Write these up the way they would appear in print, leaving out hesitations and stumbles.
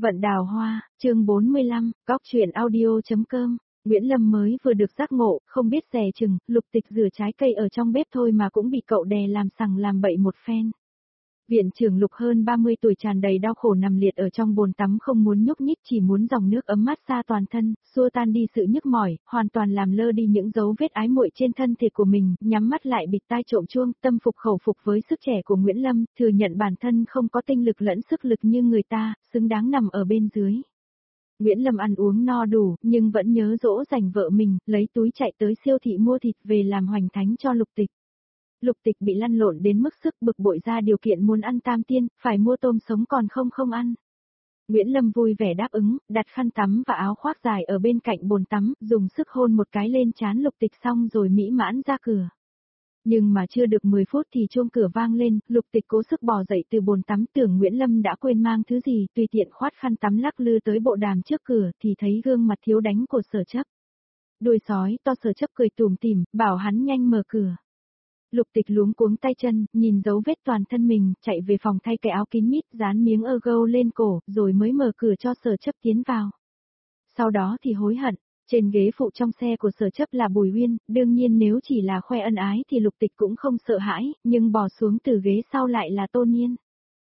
Vận đào hoa, chương 45, góc truyện audio.com. Nguyễn Lâm mới vừa được giác ngộ, không biết dè chừng, Lục Tịch rửa trái cây ở trong bếp thôi mà cũng bị cậu đè làm sằng làm bậy một phen. Viện trưởng Lục hơn 30 tuổi tràn đầy đau khổ nằm liệt ở trong bồn tắm không muốn nhúc nhích, chỉ muốn dòng nước ấm mát xa toàn thân, xua tan đi sự nhức mỏi, hoàn toàn làm lơ đi những dấu vết ái muội trên thân thể của mình, nhắm mắt lại bịt tai trộm chuông, tâm phục khẩu phục với sức trẻ của Nguyễn Lâm, thừa nhận bản thân không có tinh lực lẫn sức lực như người ta, xứng đáng nằm ở bên dưới. Nguyễn Lâm ăn uống no đủ, nhưng vẫn nhớ dỗ dành vợ mình, lấy túi chạy tới siêu thị mua thịt về làm hoành thánh cho Lục Tịch. Lục Tịch bị lăn lộn đến mức sức bực bội ra điều kiện muốn ăn tam tiên, phải mua tôm sống còn không ăn. Nguyễn Lâm vui vẻ đáp ứng, đặt khăn tắm và áo khoác dài ở bên cạnh bồn tắm, dùng sức hôn một cái lên trán Lục Tịch xong rồi mỹ mãn ra cửa. Nhưng mà chưa được 10 phút thì chuông cửa vang lên, Lục Tịch cố sức bò dậy từ bồn tắm, tưởng Nguyễn Lâm đã quên mang thứ gì, tùy tiện khoát khăn tắm lắc lư tới bộ đàm trước cửa thì thấy gương mặt thiếu đánh của Sở Chấp. Đuôi sói to Sở Chấp cười tủm tỉm, bảo hắn nhanh mở cửa. Lục Tịch luống cuống tay chân, nhìn dấu vết toàn thân mình, chạy về phòng thay cái áo kín mít, dán miếng ergo lên cổ, rồi mới mở cửa cho Sở Chấp tiến vào. Sau đó thì hối hận, trên ghế phụ trong xe của Sở Chấp là Bùi Uyên, đương nhiên nếu chỉ là khoe ân ái thì Lục Tịch cũng không sợ hãi, nhưng bò xuống từ ghế sau lại là Tô Niên.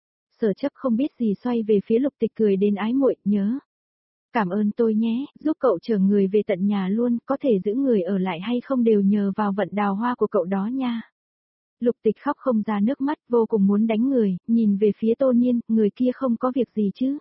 Sở Chấp không biết gì xoay về phía Lục Tịch cười đến ái muội, nhớ. Cảm ơn tôi nhé, giúp cậu chở người về tận nhà luôn, có thể giữ người ở lại hay không đều nhờ vào vận đào hoa của cậu đó nha. Lục Tịch khóc không ra nước mắt, vô cùng muốn đánh người, nhìn về phía Tô Niên, người kia không có việc gì chứ.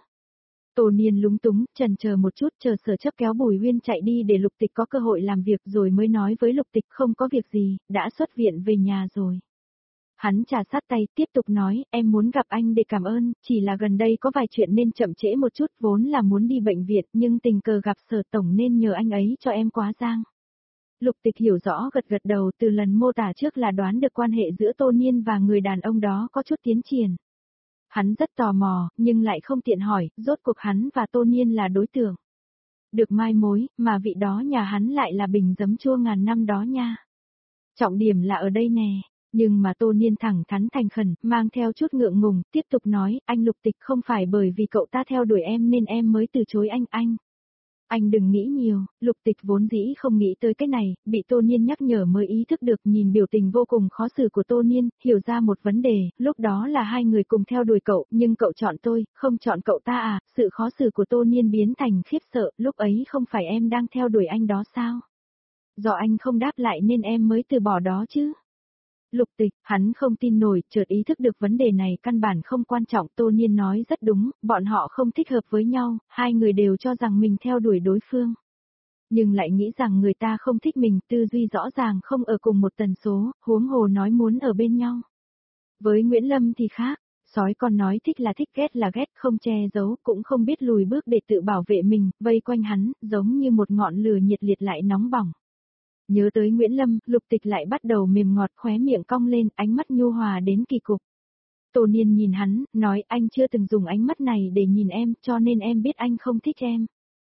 Tô Niên lúng túng, chần chờ một chút, chờ Sở Chấp kéo Bùi Uyên chạy đi để Lục Tịch có cơ hội làm việc rồi mới nói với Lục Tịch không có việc gì, đã xuất viện về nhà rồi. Hắn trà sát tay, tiếp tục nói, em muốn gặp anh để cảm ơn, chỉ là gần đây có vài chuyện nên chậm trễ một chút, vốn là muốn đi bệnh viện, nhưng tình cờ gặp Sở Tổng nên nhờ anh ấy cho em quá giang. Lục Tịch hiểu rõ gật gật đầu, từ lần mô tả trước là đoán được quan hệ giữa Tô Niên và người đàn ông đó có chút tiến triển. Hắn rất tò mò, nhưng lại không tiện hỏi, rốt cuộc hắn và Tô Niên là đối tượng. Được mai mối, mà vị đó nhà hắn lại là bình giấm chua ngàn năm đó nha. Trọng điểm là ở đây nè, nhưng mà Tô Niên thẳng thắn thành khẩn, mang theo chút ngượng ngùng, tiếp tục nói, anh Lục Tịch không phải bởi vì cậu ta theo đuổi em nên em mới từ chối anh. Anh đừng nghĩ nhiều, Lục Tịch vốn dĩ không nghĩ tới cái này, bị Tô Niên nhắc nhở mới ý thức được, nhìn biểu tình vô cùng khó xử của Tô Niên, hiểu ra một vấn đề, lúc đó là hai người cùng theo đuổi cậu, nhưng cậu chọn tôi, không chọn cậu ta à, sự khó xử của Tô Niên biến thành khiếp sợ, lúc ấy không phải em đang theo đuổi anh đó sao? Do anh không đáp lại nên em mới từ bỏ đó chứ. Lục Tịch, hắn không tin nổi, chợt ý thức được vấn đề này căn bản không quan trọng, Tô Niên nói rất đúng, bọn họ không thích hợp với nhau, hai người đều cho rằng mình theo đuổi đối phương. Nhưng lại nghĩ rằng người ta không thích mình, tư duy rõ ràng không ở cùng một tần số, huống hồ nói muốn ở bên nhau. Với Nguyễn Lâm thì khác, sói con nói thích là ghét, không che giấu, cũng không biết lùi bước để tự bảo vệ mình, vây quanh hắn, giống như một ngọn lửa nhiệt liệt lại nóng bỏng. Nhớ tới Nguyễn Lâm, Lục Tịch lại bắt đầu mềm ngọt, khóe miệng cong lên, ánh mắt nhu hòa đến kỳ cục. Tô Niên nhìn hắn, nói anh chưa từng dùng ánh mắt này để nhìn em, cho nên em biết anh không thích em.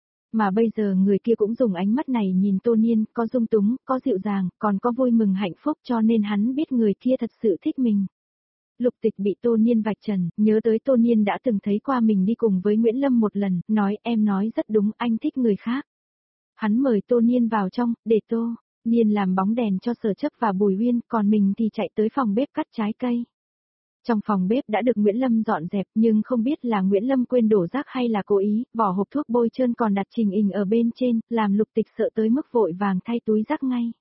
Mà bây giờ người kia cũng dùng ánh mắt này nhìn Tô Niên, có dung túng, có dịu dàng, còn có vui mừng hạnh phúc, cho nên hắn biết người kia thật sự thích mình. Lục Tịch bị Tô Niên vạch trần, nhớ tới Tô Niên đã từng thấy qua mình đi cùng với Nguyễn Lâm một lần, nói em nói rất đúng, anh thích người khác. Hắn mời Tô Niên vào trong, để Tô Niên làm bóng đèn cho Sở Chấp và Bùi Uyên, còn mình thì chạy tới phòng bếp cắt trái cây. Trong phòng bếp đã được Nguyễn Lâm dọn dẹp, nhưng không biết là Nguyễn Lâm quên đổ rác hay là cố ý, vỏ hộp thuốc bôi trơn còn đặt trình hình ở bên trên, làm Lục Tịch sợ tới mức vội vàng thay túi rác ngay.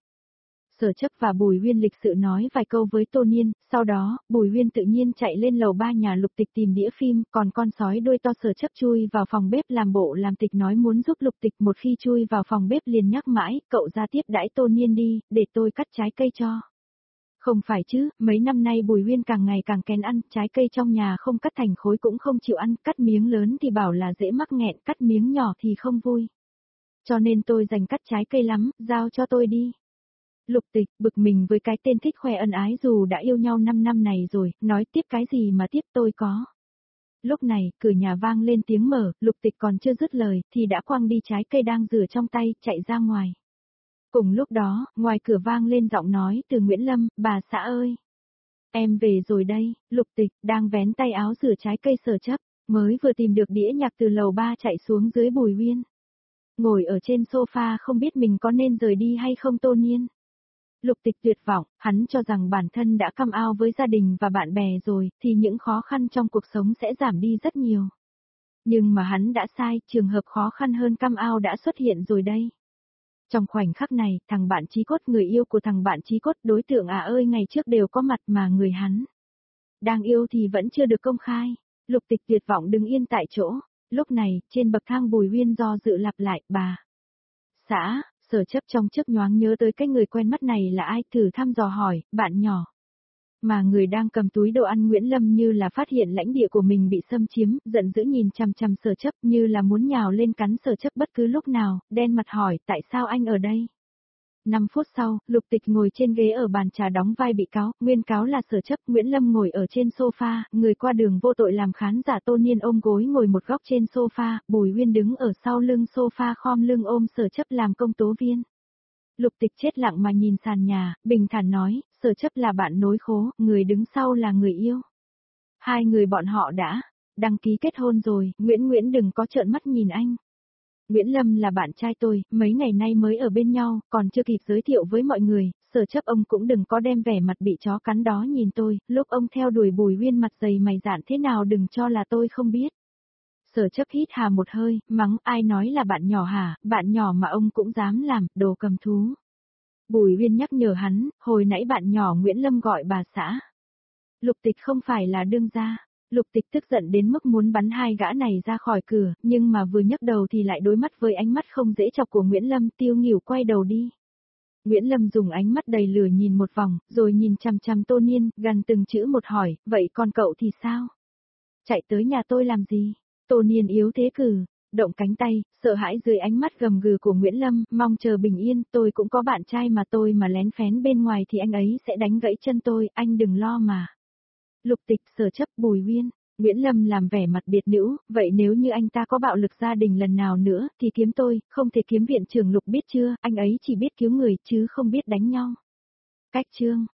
Sở Chấp và Bùi Uyên lịch sự nói vài câu với Tô Niên, sau đó, Bùi Uyên tự nhiên chạy lên lầu 3 nhà Lục Tịch tìm đĩa phim, còn con sói đuôi to Sở Chấp chui vào phòng bếp làm bộ làm tịch nói muốn giúp Lục Tịch, một khi chui vào phòng bếp liền nhắc mãi, cậu ra tiếp đãi Tô Niên đi, để tôi cắt trái cây cho. Không phải chứ, mấy năm nay Bùi Uyên càng ngày càng kén ăn, trái cây trong nhà không cắt thành khối cũng không chịu ăn, cắt miếng lớn thì bảo là dễ mắc nghẹn, cắt miếng nhỏ thì không vui. Cho nên tôi dành cắt trái cây lắm, giao cho tôi đi. Lục Tịch, bực mình với cái tên thích khoe ân ái dù đã yêu nhau 5 năm này rồi, nói tiếp cái gì mà tiếp tôi có. Lúc này, cửa nhà vang lên tiếng mở, Lục Tịch còn chưa dứt lời, thì đã quăng đi trái cây đang rửa trong tay, chạy ra ngoài. Cùng lúc đó, ngoài cửa vang lên giọng nói từ Nguyễn Lâm, bà xã ơi. Em về rồi đây, Lục Tịch, đang vén tay áo rửa trái cây Sở Chấp. Mới vừa tìm được đĩa nhạc từ lầu 3 chạy xuống dưới Bùi Uyên. Ngồi ở trên sofa không biết mình có nên rời đi hay không Tô Niên. Lục Tịch tuyệt vọng, hắn cho rằng bản thân đã come out với gia đình và bạn bè rồi, thì những khó khăn trong cuộc sống sẽ giảm đi rất nhiều. Nhưng mà hắn đã sai, trường hợp khó khăn hơn come out đã xuất hiện rồi đây. Trong khoảnh khắc này, thằng bạn chí cốt, người yêu của thằng bạn chí cốt, đối tượng ơi ngày trước đều có mặt mà người hắn đang yêu thì vẫn chưa được công khai. Lục Tịch tuyệt vọng đứng yên tại chỗ. Lúc này, trên bậc thang Bùi Uyên do dự lặp lại, bà xã. Sở Chấp trong chớp nhoáng nhớ tới cái người quen mắt này là ai, thử thăm dò hỏi, bạn nhỏ. Mà người đang cầm túi đồ ăn Nguyễn Lâm như là phát hiện lãnh địa của mình bị xâm chiếm, giận dữ nhìn chằm chằm Sở Chấp như là muốn nhào lên cắn Sở Chấp bất cứ lúc nào, đen mặt hỏi, tại sao anh ở đây? 5 phút sau, Lục Tịch ngồi trên ghế ở bàn trà đóng vai bị cáo, nguyên cáo là Sở Chấp, Nguyễn Lâm ngồi ở trên sofa, người qua đường vô tội làm khán giả Tô Niên ôm gối ngồi một góc trên sofa, Bùi Uyên đứng ở sau lưng sofa khom lưng ôm Sở Chấp làm công tố viên. Lục Tịch chết lặng mà nhìn sàn nhà, bình thản nói, Sở Chấp là bạn nối khố, người đứng sau là người yêu. Hai người bọn họ đã đăng ký kết hôn rồi, Nguyễn đừng có trợn mắt nhìn anh. Nguyễn Lâm là bạn trai tôi, mấy ngày nay mới ở bên nhau, còn chưa kịp giới thiệu với mọi người, Sở Chấp ông cũng đừng có đem vẻ mặt bị chó cắn đó nhìn tôi, lúc ông theo đuổi Bùi Uyên mặt dày mày dạn thế nào đừng cho là tôi không biết. Sở Chấp hít hà một hơi, mắng ai nói là bạn nhỏ hả, bạn nhỏ mà ông cũng dám làm, đồ cầm thú. Bùi Uyên nhắc nhở hắn, hồi nãy bạn nhỏ Nguyễn Lâm gọi bà xã. Lục Tịch không phải là đương gia. Lục Tịch tức giận đến mức muốn bắn hai gã này ra khỏi cửa, nhưng mà vừa nhấc đầu thì lại đối mắt với ánh mắt không dễ chọc của Nguyễn Lâm, Tiêu Nghỉu quay đầu đi. Nguyễn Lâm dùng ánh mắt đầy lửa nhìn một vòng, rồi nhìn chằm chằm Tô Niên, gần từng chữ một hỏi, vậy còn cậu thì sao? Chạy tới nhà tôi làm gì? Tô Niên yếu thế cử, động cánh tay, sợ hãi dưới ánh mắt gầm gừ của Nguyễn Lâm, mong chờ bình yên, tôi cũng có bạn trai mà tôi mà lén phén bên ngoài thì anh ấy sẽ đánh gãy chân tôi, anh đừng lo mà. Lục Tịch, Sở Chấp, Bùi Uyên. Nguyễn Lâm làm vẻ mặt biệt nữ, vậy nếu như anh ta có bạo lực gia đình lần nào nữa, thì kiếm tôi, không thể kiếm viện trưởng Lục biết chưa, anh ấy chỉ biết cứu người chứ không biết đánh nhau. Cách chương.